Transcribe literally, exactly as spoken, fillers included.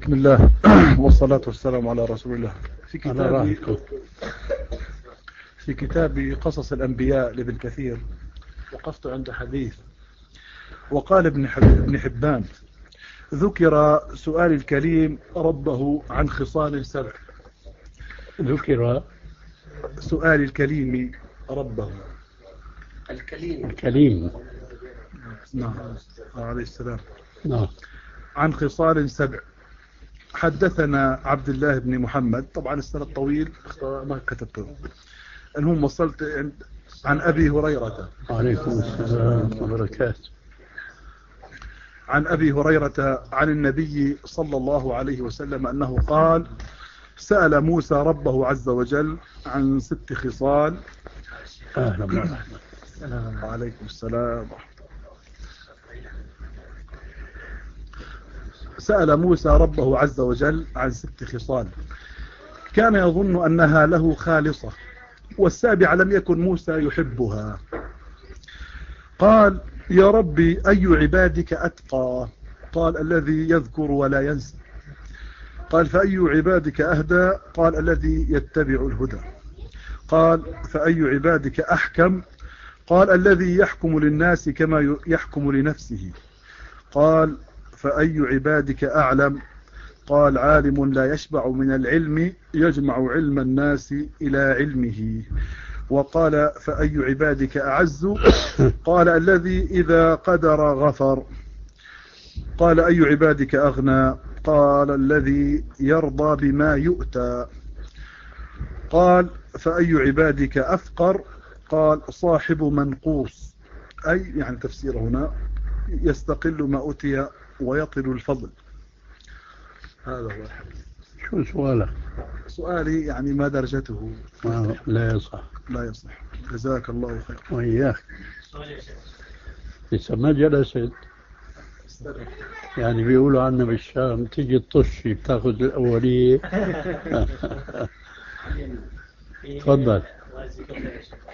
بسم الله والصلاة والسلام على رسول الله. في كتاب في كتاب قصص الأنبياء لابن كثير وقفت عند حديث وقال ابن ابن حبان: ذكر سؤال الكليم ربه عن خصال سبع. ذكر سؤال الكليم ربه الكليم الكليم نعم عليه السلام نعم عن خصال سبع. حدثنا عبد الله بن محمد، طبعا السنة الطويل ما كتبته، المهم وصلت عن أبي هريرة عليكم السلام وبركاته عن أبي هريرة عن النبي صلى الله عليه وسلم أنه قال: سأل موسى ربه عز وجل عن ست خصال. أهلا وسهلا. وعليكم السلام. سأل موسى ربه عز وجل عن ست خصال كان يظن أنها له خالصة، والسابعة لم يكن موسى يحبها. قال: يا ربي أي عبادك أتقى؟ قال: الذي يذكر ولا ينسى. قال: فأي عبادك أهدى؟ قال: الذي يتبع الهدى. قال: فأي عبادك أحكم؟ قال: الذي يحكم للناس كما يحكم لنفسه. قال: فأي عبادك أعلم؟ قال: عالم لا يشبع من العلم يجمع علم الناس إلى علمه. وقال: فأي عبادك أعز؟ قال: الذي إذا قدر غفر. قال: أي عبادك أغنى؟ قال: الذي يرضى بما يؤتى. قال: فأي عبادك أفقر؟ قال: صاحب منقوص، أي يعني تفسير هنا يستقل ما أتي ويطل الفضل. هذا هو الحديث. شو سؤالك؟ سؤالي يعني ما درجته؟ آه لا يصح. لا يصح. جزاك الله خير. وإياك. لسه ما جلست. يعني بيقولوا عنا بالشام تيجي تطشي بتاخذ الأولية. تفضل.